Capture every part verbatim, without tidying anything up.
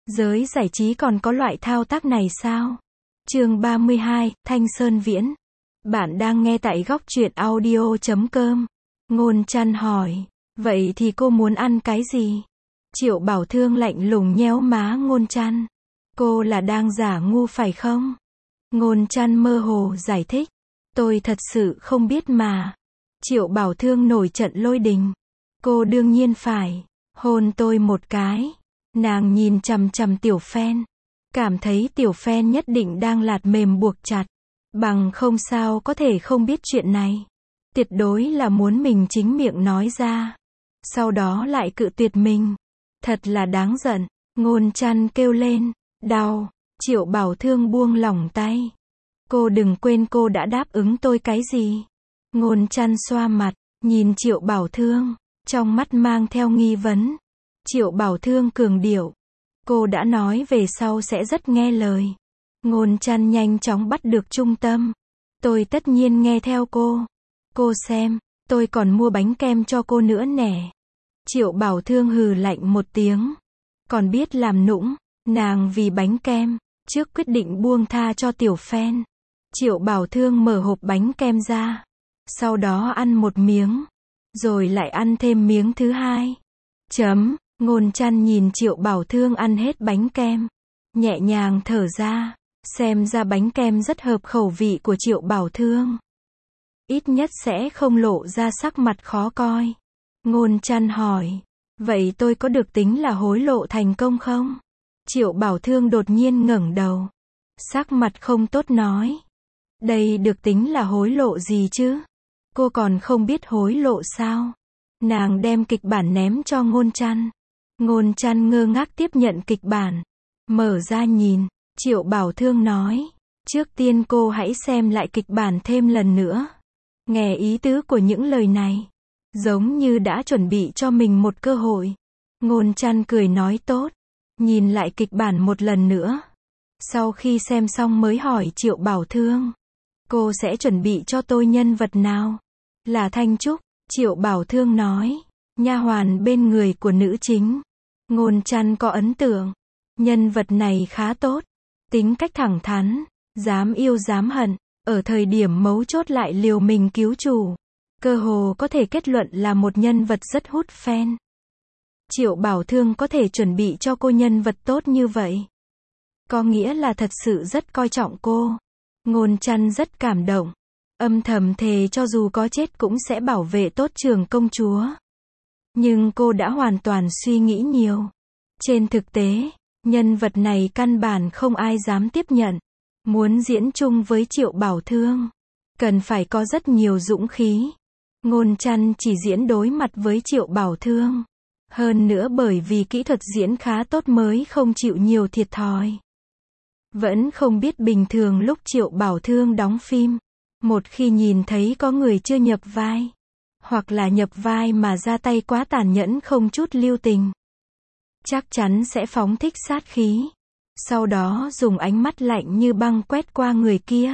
Giới giải trí còn có loại thao tác này sao? Chương ba mươi hai, Thanh Sơn Viễn. Bạn đang nghe tại góc truyện audio chấm com. Ngôn Trăn hỏi, vậy thì cô muốn ăn cái gì? Triệu Bảo Thương lạnh lùng nhéo má Ngôn Trăn. Cô là đang giả ngu phải không? Ngôn Trăn mơ hồ giải thích. Tôi thật sự không biết mà. Triệu Bảo Thương nổi trận lôi đình. Cô đương nhiên phải hôn tôi một cái. Nàng nhìn chằm chằm Tiểu Phen, cảm thấy Tiểu Phen nhất định đang lạt mềm buộc chặt, bằng không sao có thể không biết chuyện này. Tuyệt đối là muốn mình chính miệng nói ra, sau đó lại cự tuyệt mình. Thật là đáng giận. Ngôn Trăn kêu lên, đau. Triệu Bảo Thương buông lỏng tay. Cô đừng quên cô đã đáp ứng tôi cái gì. Ngôn Trăn xoa mặt, nhìn Triệu Bảo Thương, trong mắt mang theo nghi vấn. Triệu Bảo Thương cường điệu. Cô đã nói về sau sẽ rất nghe lời. Ngôn Trăn nhanh chóng bắt được trung tâm. Tôi tất nhiên nghe theo cô. Cô xem, tôi còn mua bánh kem cho cô nữa nè. Triệu Bảo Thương hừ lạnh một tiếng. Còn biết làm nũng, nàng vì bánh kem, trước quyết định buông tha cho Tiểu Phen. Triệu Bảo Thương mở hộp bánh kem ra. Sau đó ăn một miếng. Rồi lại ăn thêm miếng thứ hai. Chấm. Ngôn Trăn nhìn Triệu Bảo Thương ăn hết bánh kem, nhẹ nhàng thở ra, xem ra bánh kem rất hợp khẩu vị của Triệu Bảo Thương. Ít nhất sẽ không lộ ra sắc mặt khó coi. Ngôn Trăn hỏi, vậy tôi có được tính là hối lộ thành công không? Triệu Bảo Thương đột nhiên ngẩng đầu, sắc mặt không tốt nói, đây được tính là hối lộ gì chứ? Cô còn không biết hối lộ sao? Nàng đem kịch bản ném cho Ngôn Trăn. Ngôn Trăn ngơ ngác tiếp nhận kịch bản, mở ra nhìn. Triệu Bảo Thương nói, trước tiên cô hãy xem lại kịch bản thêm lần nữa. Nghe ý tứ của những lời này, giống như đã chuẩn bị cho mình một cơ hội. Ngôn Trăn cười nói tốt, nhìn lại kịch bản một lần nữa. Sau khi xem xong mới hỏi Triệu Bảo Thương, cô sẽ chuẩn bị cho tôi nhân vật nào? Là Thanh Trúc. Triệu Bảo Thương nói, nha hoàn bên người của nữ chính. Ngôn Trăn có ấn tượng, nhân vật này khá tốt, tính cách thẳng thắn, dám yêu dám hận, ở thời điểm mấu chốt lại liều mình cứu chủ. Cơ hồ có thể kết luận là một nhân vật rất hút fan. Triệu Bảo Thương có thể chuẩn bị cho cô nhân vật tốt như vậy, có nghĩa là thật sự rất coi trọng cô. Ngôn Trăn rất cảm động, âm thầm thề cho dù có chết cũng sẽ bảo vệ tốt Trường công chúa. Nhưng cô đã hoàn toàn suy nghĩ nhiều. Trên thực tế, nhân vật này căn bản không ai dám tiếp nhận. Muốn diễn chung với Triệu Bảo Thương, cần phải có rất nhiều dũng khí. Ngôn Trăn chỉ diễn đối mặt với Triệu Bảo Thương. Hơn nữa bởi vì kỹ thuật diễn khá tốt mới không chịu nhiều thiệt thòi. Vẫn không biết bình thường lúc Triệu Bảo Thương đóng phim, một khi nhìn thấy có người chưa nhập vai, hoặc là nhập vai mà ra tay quá tàn nhẫn không chút lưu tình, chắc chắn sẽ phóng thích sát khí, sau đó dùng ánh mắt lạnh như băng quét qua người kia,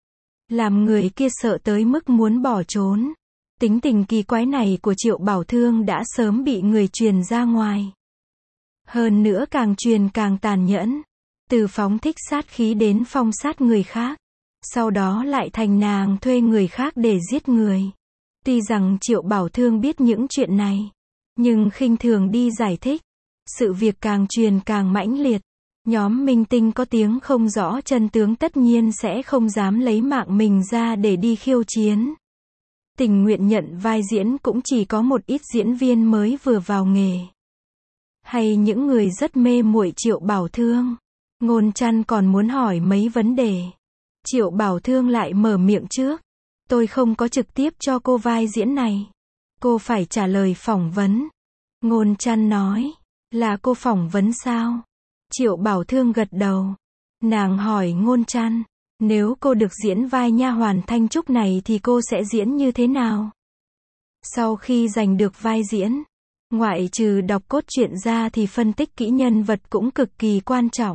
làm người kia sợ tới mức muốn bỏ trốn. Tính tình kỳ quái này của Triệu Bảo Thương đã sớm bị người truyền ra ngoài. Hơn nữa càng truyền càng tàn nhẫn, từ phóng thích sát khí đến phong sát người khác, sau đó lại thành nàng thuê người khác để giết người. Tuy rằng Triệu Bảo Thương biết những chuyện này, nhưng khinh thường đi giải thích. Sự việc càng truyền càng mãnh liệt. Nhóm minh tinh có tiếng không rõ chân tướng tất nhiên sẽ không dám lấy mạng mình ra để đi khiêu chiến. Tình nguyện nhận vai diễn cũng chỉ có một ít diễn viên mới vừa vào nghề, hay những người rất mê muội Triệu Bảo Thương. Ngôn Trăn còn muốn hỏi mấy vấn đề. Triệu Bảo Thương lại mở miệng trước. Tôi không có trực tiếp cho cô vai diễn này. Cô phải trả lời phỏng vấn. Ngôn Trăn nói, là cô phỏng vấn sao? Triệu Bảo Thương gật đầu. Nàng hỏi Ngôn Trăn, nếu cô được diễn vai nha hoàn Thanh Trúc này thì cô sẽ diễn như thế nào? Sau khi giành được vai diễn, ngoại trừ đọc cốt truyện ra thì phân tích kỹ nhân vật cũng cực kỳ quan trọng.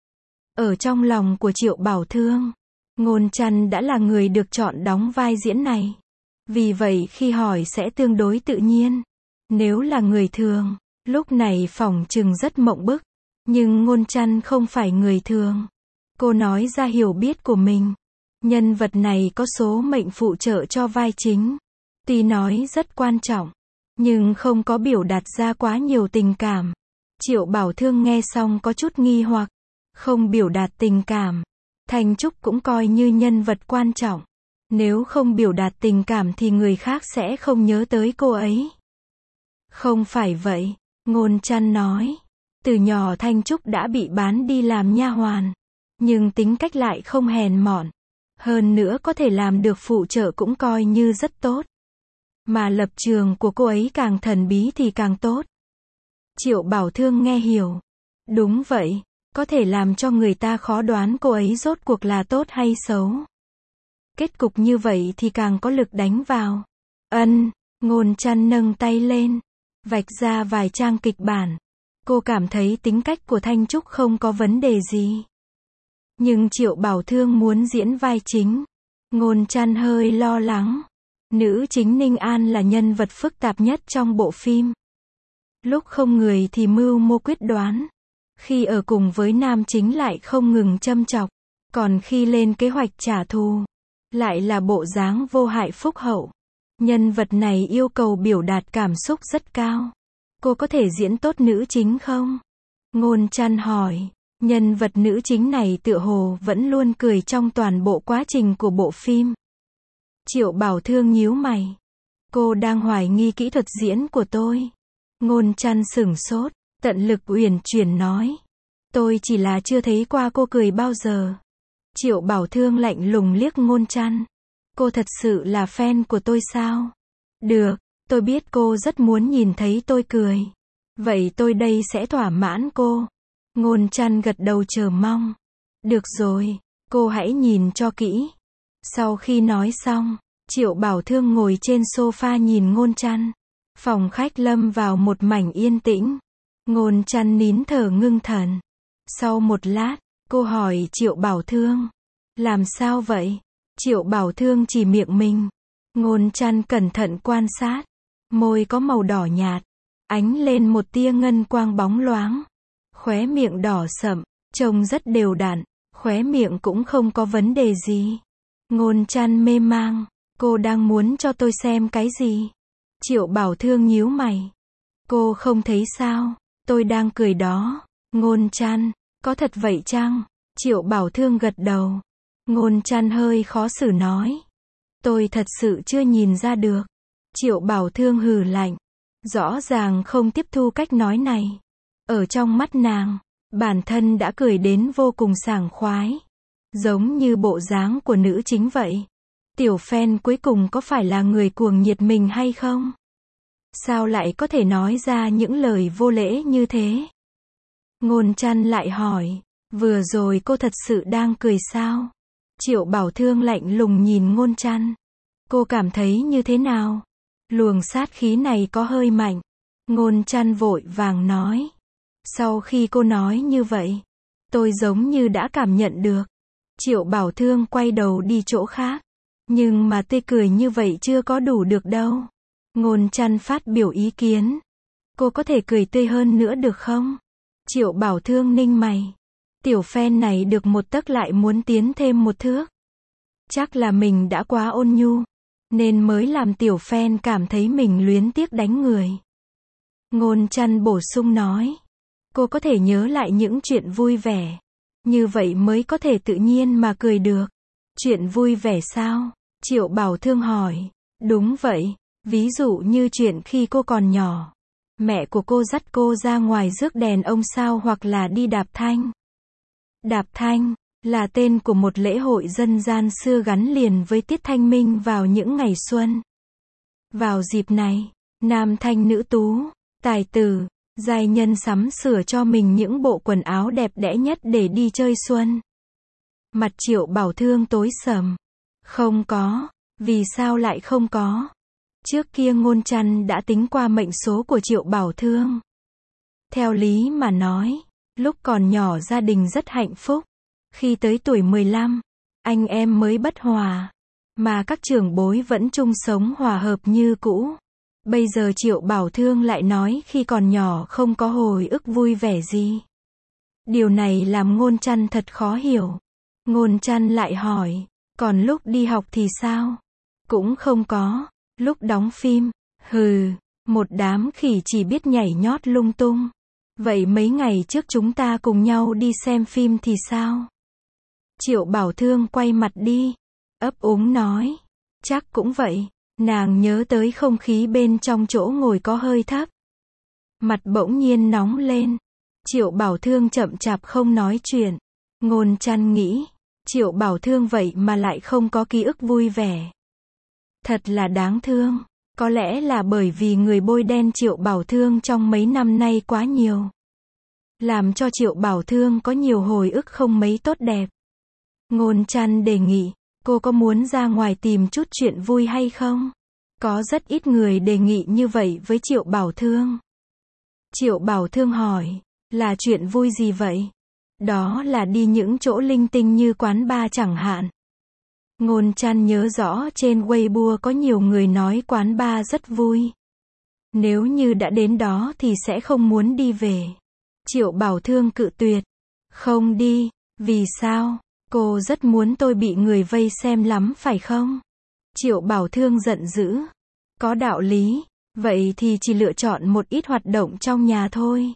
Ở trong lòng của Triệu Bảo Thương, Ngôn Trăn đã là người được chọn đóng vai diễn này. Vì vậy khi hỏi sẽ tương đối tự nhiên. Nếu là người thường, lúc này phỏng chừng rất mộng bức. Nhưng Ngôn Trăn không phải người thường. Cô nói ra hiểu biết của mình. Nhân vật này có số mệnh phụ trợ cho vai chính. Tuy nói rất quan trọng, nhưng không có biểu đạt ra quá nhiều tình cảm. Triệu Bảo Thương nghe xong có chút nghi hoặc. Không biểu đạt tình cảm. Thanh Trúc cũng coi như nhân vật quan trọng. Nếu không biểu đạt tình cảm thì người khác sẽ không nhớ tới cô ấy. Không phải vậy, Ngôn Trăn nói. Từ nhỏ Thanh Trúc đã bị bán đi làm nha hoàn. Nhưng tính cách lại không hèn mọn. Hơn nữa có thể làm được phụ trợ cũng coi như rất tốt. Mà lập trường của cô ấy càng thần bí thì càng tốt. Triệu Bảo Thương nghe hiểu. Đúng vậy, có thể làm cho người ta khó đoán cô ấy rốt cuộc là tốt hay xấu. Kết cục như vậy thì càng có lực đánh vào. Ân, Ngôn Trăn nâng tay lên, vạch ra vài trang kịch bản. Cô cảm thấy tính cách của Thanh Trúc không có vấn đề gì. Nhưng Triệu Bảo Thương muốn diễn vai chính. Ngôn Trăn hơi lo lắng. Nữ chính Ninh An là nhân vật phức tạp nhất trong bộ phim. Lúc không người thì mưu mô quyết đoán. Khi ở cùng với nam chính lại không ngừng châm chọc. Còn khi lên kế hoạch trả thù, lại là bộ dáng vô hại phúc hậu. Nhân vật này yêu cầu biểu đạt cảm xúc rất cao. Cô có thể diễn tốt nữ chính không? Ngôn Trăn hỏi. Nhân vật nữ chính này tựa hồ vẫn luôn cười trong toàn bộ quá trình của bộ phim. Triệu Bảo Thương nhíu mày. Cô đang hoài nghi kỹ thuật diễn của tôi. Ngôn Trăn sửng sốt, tận lực uyển chuyển nói. Tôi chỉ là chưa thấy qua cô cười bao giờ. Triệu Bảo Thương lạnh lùng liếc Ngôn Trăn. Cô thật sự là fan của tôi sao? Được, tôi biết cô rất muốn nhìn thấy tôi cười. Vậy tôi đây sẽ thỏa mãn cô. Ngôn Trăn gật đầu chờ mong. Được rồi, cô hãy nhìn cho kỹ. Sau khi nói xong, Triệu Bảo Thương ngồi trên sofa nhìn Ngôn Trăn. Phòng khách lâm vào một mảnh yên tĩnh. Ngôn Trăn nín thở ngưng thần. Sau một lát, cô hỏi Triệu Bảo Thương. Làm sao vậy? Triệu Bảo Thương chỉ miệng mình. Ngôn Trăn cẩn thận quan sát. Môi có màu đỏ nhạt. Ánh lên một tia ngân quang bóng loáng. Khóe miệng đỏ sậm, trông rất đều đặn. Khóe miệng cũng không có vấn đề gì. Ngôn Trăn mê mang. Cô đang muốn cho tôi xem cái gì? Triệu Bảo Thương nhíu mày. Cô không thấy sao? Tôi đang cười đó. Ngôn Trăn, có thật vậy chăng? Triệu Bảo Thương gật đầu. Ngôn Trăn hơi khó xử nói. Tôi thật sự chưa nhìn ra được. Triệu Bảo Thương hừ lạnh. Rõ ràng không tiếp thu cách nói này. Ở trong mắt nàng, bản thân đã cười đến vô cùng sảng khoái. Giống như bộ dáng của nữ chính vậy. Tiểu fan cuối cùng có phải là người cuồng nhiệt mình hay không? Sao lại có thể nói ra những lời vô lễ như thế? Ngôn Trăn lại hỏi. Vừa rồi cô thật sự đang cười sao? Triệu Bảo Thương lạnh lùng nhìn Ngôn Trăn. Cô cảm thấy như thế nào? Luồng sát khí này có hơi mạnh. Ngôn Trăn vội vàng nói. Sau khi cô nói như vậy, tôi giống như đã cảm nhận được. Triệu Bảo Thương quay đầu đi chỗ khác. Nhưng mà tươi cười như vậy chưa có đủ được đâu. Ngôn Trăn phát biểu ý kiến. Cô có thể cười tươi hơn nữa được không? Triệu Bảo Thương ninh mày. Tiểu fan này được một tấc lại muốn tiến thêm một thước. Chắc là mình đã quá ôn nhu, nên mới làm tiểu fan cảm thấy mình luyến tiếc đánh người. Ngôn Trăn bổ sung nói. Cô có thể nhớ lại những chuyện vui vẻ. Như vậy mới có thể tự nhiên mà cười được. Chuyện vui vẻ sao? Triệu Bảo Thương hỏi. Đúng vậy. Ví dụ như chuyện khi cô còn nhỏ. Mẹ của cô dắt cô ra ngoài rước đèn ông sao hoặc là đi đạp thanh. Đạp thanh là tên của một lễ hội dân gian xưa gắn liền với tiết thanh minh vào những ngày xuân. Vào dịp này, nam thanh nữ tú, tài tử, giai nhân sắm sửa cho mình những bộ quần áo đẹp đẽ nhất để đi chơi xuân. Mặt Triệu Bảo Thương tối sầm. Không có. Vì sao lại không có? Trước kia Ngôn Trăn đã tính qua mệnh số của Triệu Bảo Thương. Theo lý mà nói, lúc còn nhỏ gia đình rất hạnh phúc. Khi tới tuổi mười lăm, anh em mới bất hòa. Mà các trưởng bối vẫn chung sống hòa hợp như cũ. Bây giờ Triệu Bảo Thương lại nói khi còn nhỏ không có hồi ức vui vẻ gì. Điều này làm Ngôn Trăn thật khó hiểu. Ngôn Trăn lại hỏi, còn lúc đi học thì sao? Cũng không có. Lúc đóng phim, hừ, một đám khỉ chỉ biết nhảy nhót lung tung. Vậy mấy ngày trước chúng ta cùng nhau đi xem phim thì sao? Triệu Bảo Thương quay mặt đi, ấp úng nói, chắc cũng vậy. Nàng nhớ tới không khí bên trong chỗ ngồi có hơi thấp. Mặt bỗng nhiên nóng lên. Triệu Bảo Thương chậm chạp không nói chuyện. Ngôn Trăn nghĩ, Triệu Bảo Thương vậy mà lại không có ký ức vui vẻ. Thật là đáng thương. Có lẽ là bởi vì người bôi đen Triệu Bảo Thương trong mấy năm nay quá nhiều. Làm cho Triệu Bảo Thương có nhiều hồi ức không mấy tốt đẹp. Ngôn Trăn đề nghị, cô có muốn ra ngoài tìm chút chuyện vui hay không? Có rất ít người đề nghị như vậy với Triệu Bảo Thương. Triệu Bảo Thương hỏi, là chuyện vui gì vậy? Đó là đi những chỗ linh tinh như quán bar chẳng hạn. Ngôn Trăn nhớ rõ trên Weibo có nhiều người nói quán bar rất vui. Nếu như đã đến đó thì sẽ không muốn đi về. Triệu Bảo Thương cự tuyệt. Không đi. Vì sao? Cô rất muốn tôi bị người vây xem lắm phải không? Triệu Bảo Thương giận dữ. Có đạo lý. Vậy thì chỉ lựa chọn một ít hoạt động trong nhà thôi.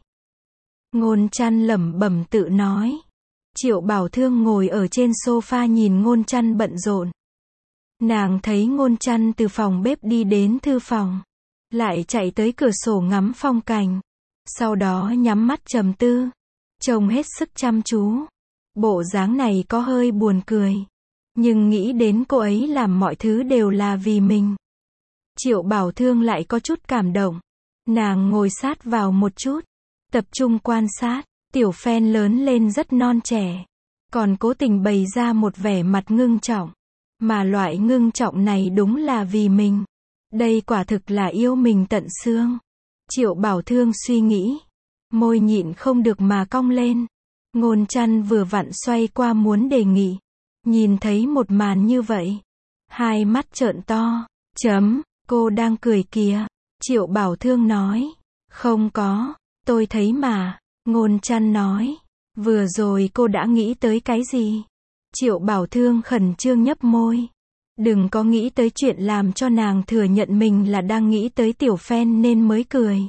Ngôn Trăn lẩm bẩm tự nói. Triệu Bảo Thương ngồi ở trên sofa nhìn Ngôn Trăn bận rộn. Nàng thấy Ngôn Trăn từ phòng bếp đi đến thư phòng. Lại chạy tới cửa sổ ngắm phong cảnh. Sau đó nhắm mắt trầm tư. Trông hết sức chăm chú. Bộ dáng này có hơi buồn cười. Nhưng nghĩ đến cô ấy làm mọi thứ đều là vì mình. Triệu Bảo Thương lại có chút cảm động. Nàng ngồi sát vào một chút. Tập trung quan sát. Tiểu Phen lớn lên rất non trẻ. Còn cố tình bày ra một vẻ mặt ngưng trọng. Mà loại ngưng trọng này đúng là vì mình. Đây quả thực là yêu mình tận xương. Triệu Bảo Thương suy nghĩ. Môi nhịn không được mà cong lên. Ngôn Trăn vừa vặn xoay qua muốn đề nghị. Nhìn thấy một màn như vậy. Hai mắt trợn to. Chấm, cô đang cười kìa. Triệu Bảo Thương nói. Không có, tôi thấy mà. Ngôn Trăn nói. Vừa rồi cô đã nghĩ tới cái gì? Triệu Bảo Thương khẩn trương nhấp môi. Đừng có nghĩ tới chuyện làm cho nàng thừa nhận mình là đang nghĩ tới Tiểu Phen nên mới cười.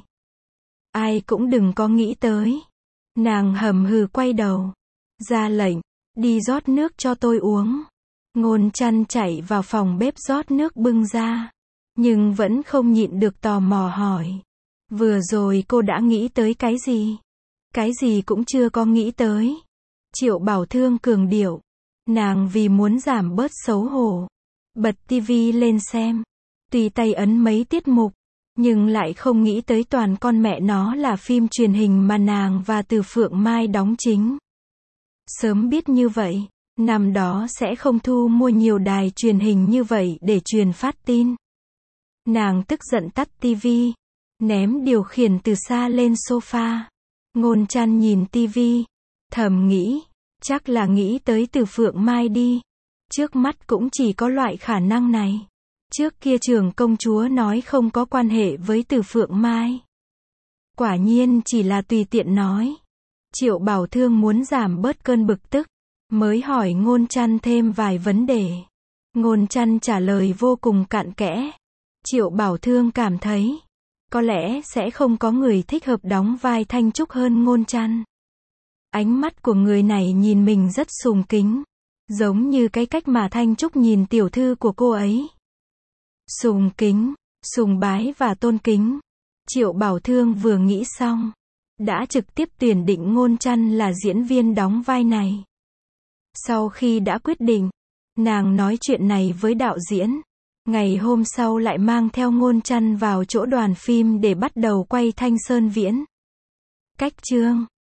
Ai cũng đừng có nghĩ tới. Nàng hầm hừ quay đầu. Ra lệnh. Đi rót nước cho tôi uống. Ngôn Trăn chạy vào phòng bếp rót nước bưng ra. Nhưng vẫn không nhịn được tò mò hỏi. Vừa rồi cô đã nghĩ tới cái gì? Cái gì cũng chưa có nghĩ tới. Triệu Bảo Thương cường điệu. Nàng vì muốn giảm bớt xấu hổ. Bật tivi lên xem. Tùy tay ấn mấy tiết mục. Nhưng lại không nghĩ tới toàn con mẹ nó là phim truyền hình mà nàng và Từ Phượng Mai đóng chính. Sớm biết như vậy, năm đó sẽ không thu mua nhiều đài truyền hình như vậy để truyền phát tin. Nàng tức giận tắt tivi. Ném điều khiển từ xa lên sofa. Ngôn Trăn nhìn tivi. Thầm nghĩ. Chắc là nghĩ tới Từ Phượng Mai đi. Trước mắt cũng chỉ có loại khả năng này. Trước kia trưởng công chúa nói không có quan hệ với Từ Phượng Mai. Quả nhiên chỉ là tùy tiện nói. Triệu Bảo Thương muốn giảm bớt cơn bực tức. Mới hỏi Ngôn Trăn thêm vài vấn đề. Ngôn Trăn trả lời vô cùng cặn kẽ. Triệu Bảo Thương cảm thấy. Có lẽ sẽ không có người thích hợp đóng vai Thanh Trúc hơn Ngôn Trăn. Ánh mắt của người này nhìn mình rất sùng kính. Giống như cái cách mà Thanh Trúc nhìn tiểu thư của cô ấy. Sùng kính, sùng bái và tôn kính. Triệu Bảo Thương vừa nghĩ xong. Đã trực tiếp tuyển định Ngôn Trăn là diễn viên đóng vai này. Sau khi đã quyết định. Nàng nói chuyện này với đạo diễn. Ngày hôm sau lại mang theo Ngôn Trăn vào chỗ đoàn phim để bắt đầu quay Thanh Sơn Viễn. Cách chương